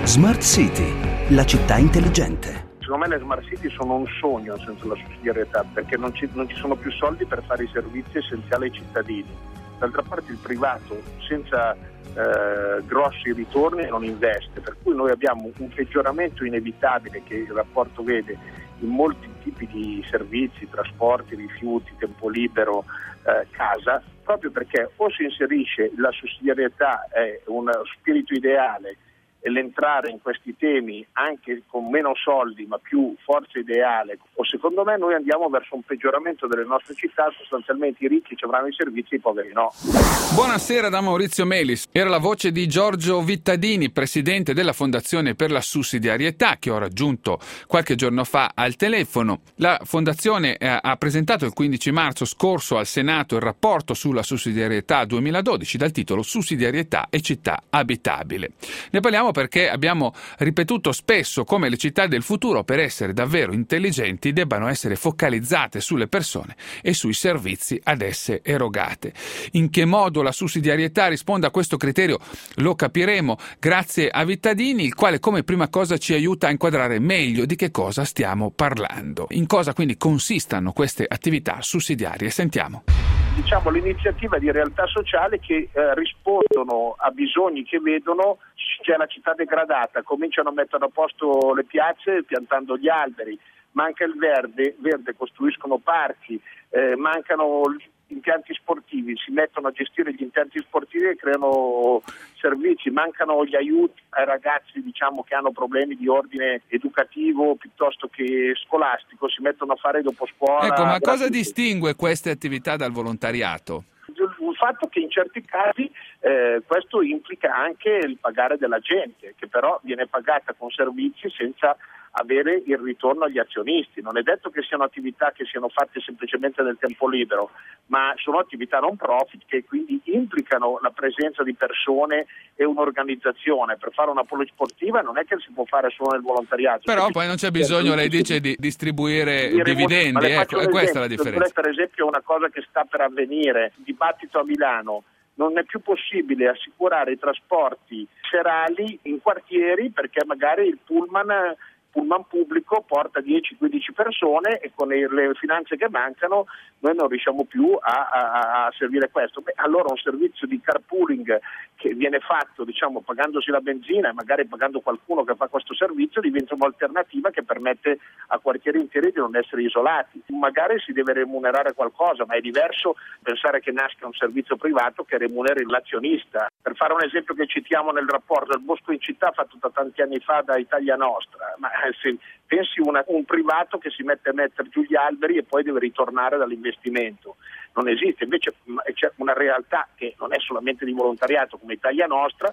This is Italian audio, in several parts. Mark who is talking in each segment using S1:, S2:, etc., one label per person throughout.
S1: Smart City, la città intelligente.
S2: Secondo me le smart city sono un sogno senza la sussidiarietà, perché non ci sono più soldi per fare i servizi essenziali ai cittadini. D'altra parte il privato senza grossi ritorni non investe, per cui noi abbiamo un peggioramento inevitabile che il rapporto vede in molti tipi di servizi, trasporti, rifiuti, tempo libero, casa, proprio perché o si inserisce la sussidiarietà, è uno spirito ideale, e l'entrare in questi temi anche con meno soldi ma più forza ideale, o secondo me noi andiamo verso un peggioramento delle nostre città. Sostanzialmente i ricchi ci avranno i servizi, i poveri no.
S3: Buonasera da Maurizio Melis. Era la voce di Giorgio Vittadini, presidente della Fondazione per la Sussidiarietà, che ho raggiunto qualche giorno fa al telefono. La Fondazione ha presentato il 15 marzo scorso al Senato il rapporto sulla sussidiarietà 2012 dal titolo Sussidiarietà e città abitabile. Ne parliamo perché abbiamo ripetuto spesso come le città del futuro, per essere davvero intelligenti, debbano essere focalizzate sulle persone e sui servizi ad esse erogate. In che modo la sussidiarietà risponde a questo criterio lo capiremo grazie a Vittadini, il quale come prima cosa ci aiuta a inquadrare meglio di che cosa stiamo parlando. In cosa quindi consistano queste attività sussidiarie? Sentiamo.
S2: Diciamo l'iniziativa di realtà sociali che rispondono a bisogni che vedono. C'è la città degradata, cominciano a mettere a posto le piazze piantando gli alberi, manca il verde, costruiscono parchi, mancano impianti sportivi, si mettono a gestire gli impianti sportivi e creano servizi, mancano gli aiuti ai ragazzi che hanno problemi di ordine educativo piuttosto che scolastico, si mettono a fare dopo scuola.
S3: Ecco, ma cosa distingue queste attività dal volontariato?
S2: Il fatto che in certi casi questo implica anche il pagare della gente, che però viene pagata con servizi senza avere il ritorno agli azionisti. Non è detto che siano attività che siano fatte semplicemente nel tempo libero, ma sono attività non profit che quindi implicano la presenza di persone e un'organizzazione. Per fare una polisportiva non è che si può fare solo nel volontariato.
S3: Però poi non c'è bisogno, lei dice, di distribuire dividendi, questa è la differenza.
S2: Per esempio una cosa che sta per avvenire, dibattito a Milano, non è più possibile assicurare i trasporti serali in quartieri perché magari il pullman pubblico porta 10-15 persone e con le finanze che mancano noi non riusciamo più a servire questo. Allora un servizio di carpooling che viene fatto pagandosi la benzina e magari pagando qualcuno che fa questo servizio diventa un'alternativa che permette a quartieri interi di non essere isolati. Magari si deve remunerare qualcosa, ma è diverso pensare che nasca un servizio privato che remuneri l'azionista. Per fare un esempio che citiamo nel rapporto, il Bosco in città fatto da tanti anni fa da Italia Nostra, ma se pensi un privato che si mette a mettere giù gli alberi e poi deve ritornare dall'investimento, non esiste. Invece c'è una realtà che non è solamente di volontariato come Italia Nostra,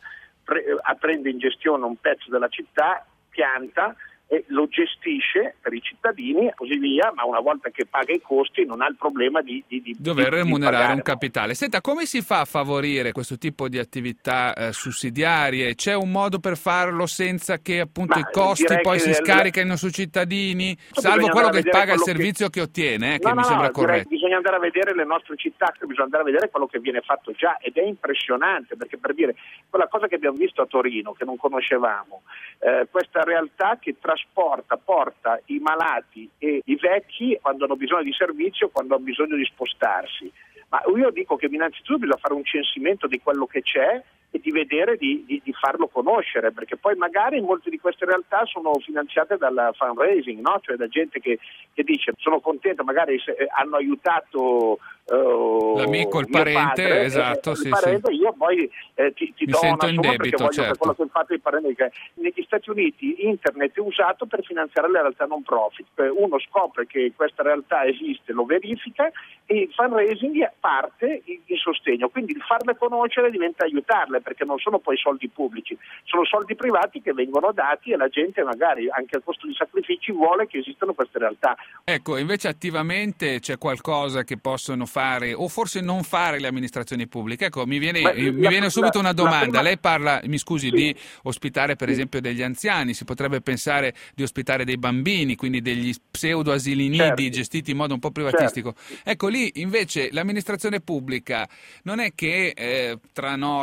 S2: prende in gestione un pezzo della città, pianta e lo gestisce per i cittadini e così via, ma una volta che paga i costi non ha il problema di
S3: dover remunerare
S2: pagare
S3: un capitale. Senta, come si fa a favorire questo tipo di attività sussidiarie? C'è un modo per farlo senza che appunto i costi poi si scarichino sui cittadini, salvo quello che paga il servizio che ottiene, che mi sembra corretto?
S2: Bisogna andare a vedere le nostre città, bisogna andare a vedere quello che viene fatto già ed è impressionante, perché per dire quella cosa che abbiamo visto a Torino che non conoscevamo, questa realtà che porta i malati e i vecchi quando hanno bisogno di servizio, quando hanno bisogno di spostarsi. Ma io dico che innanzitutto bisogna fare un censimento di quello che c'è e di vedere di farlo conoscere, perché poi magari molte di queste realtà sono finanziate dal fundraising, no? Cioè da gente che dice sono contento, magari hanno aiutato
S3: l'amico, il parente,
S2: padre,
S3: esatto,
S2: il parente, sì. Io poi ti do
S3: sento
S2: una
S3: in
S2: somma
S3: debito,
S2: perché voglio
S3: certo.
S2: che quello che fate il parente. Negli Stati Uniti internet è usato per finanziare le realtà non profit. Uno scopre che questa realtà esiste, lo verifica e il fundraising parte in sostegno, quindi il farle conoscere diventa aiutarle, perché non sono poi soldi pubblici, sono soldi privati che vengono dati e la gente magari anche a costo di sacrifici vuole che esistano queste realtà.
S3: Ecco, invece attivamente c'è qualcosa che possono fare o forse non fare le amministrazioni pubbliche? Ecco, mi viene subito una domanda. Lei parla, mi scusi, sì, di ospitare per esempio degli anziani, si potrebbe pensare di ospitare dei bambini, quindi degli pseudo asili nidi, certo, gestiti in modo un po' privatistico. Certo. Ecco, lì invece l'amministrazione pubblica non è che tra norme, burocrazia,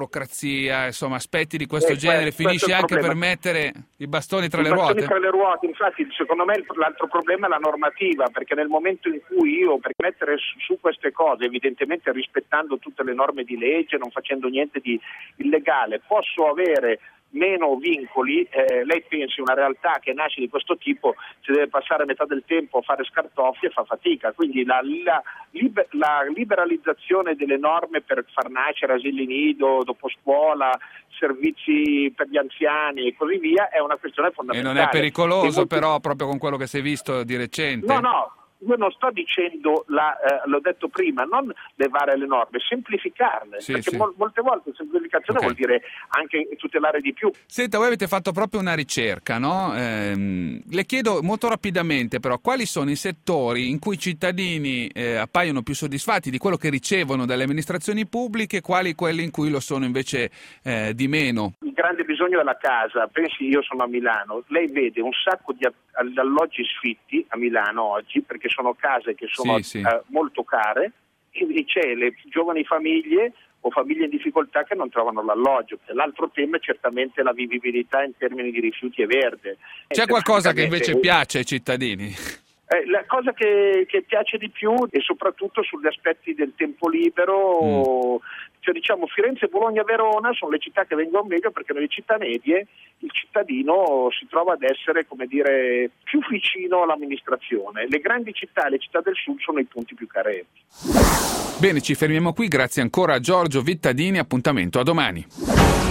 S3: burocrazia, insomma aspetti di questo genere, finisce anche per mettere i bastoni tra le ruote?
S2: Tra le ruote, infatti secondo me l'altro problema è la normativa, perché nel momento in cui io, per mettere su queste cose, evidentemente rispettando tutte le norme di legge, non facendo niente di illegale, posso avere meno vincoli, lei pensi una realtà che nasce di questo tipo, si deve passare metà del tempo a fare scartoffie e fa fatica, quindi la liberalizzazione delle norme per far nascere asili nido, dopo scuola, servizi per gli anziani e così via è una questione fondamentale.
S3: E non è pericoloso però proprio con quello che si è visto di recente?
S2: No. Io non sto dicendo, l'ho detto prima, non levare le norme, semplificarle, perché molte volte semplificazione vuol dire anche tutelare di più.
S3: Senta, voi avete fatto proprio una ricerca, no? Le chiedo molto rapidamente però, quali sono i settori in cui i cittadini appaiono più soddisfatti di quello che ricevono dalle amministrazioni pubbliche, quali quelli in cui lo sono invece di meno?
S2: Il grande bisogno è la casa, pensi, io sono a Milano, lei vede un sacco di alloggi sfitti a Milano oggi, perché sono case che sono molto care, e c'è le giovani famiglie o famiglie in difficoltà che non trovano l'alloggio. L'altro tema è certamente la vivibilità in termini di rifiuti e verde.
S3: C'è qualcosa che invece piace ai cittadini?
S2: La cosa che piace di più e soprattutto sugli aspetti del tempo libero, cioè diciamo Firenze, Bologna, Verona sono le città che vengono meglio, perché nelle città medie il cittadino si trova ad essere, come dire, più vicino all'amministrazione. Le grandi città e le città del sud sono i punti più carenti.
S3: Bene, ci fermiamo qui, grazie ancora a Giorgio Vittadini, appuntamento a domani.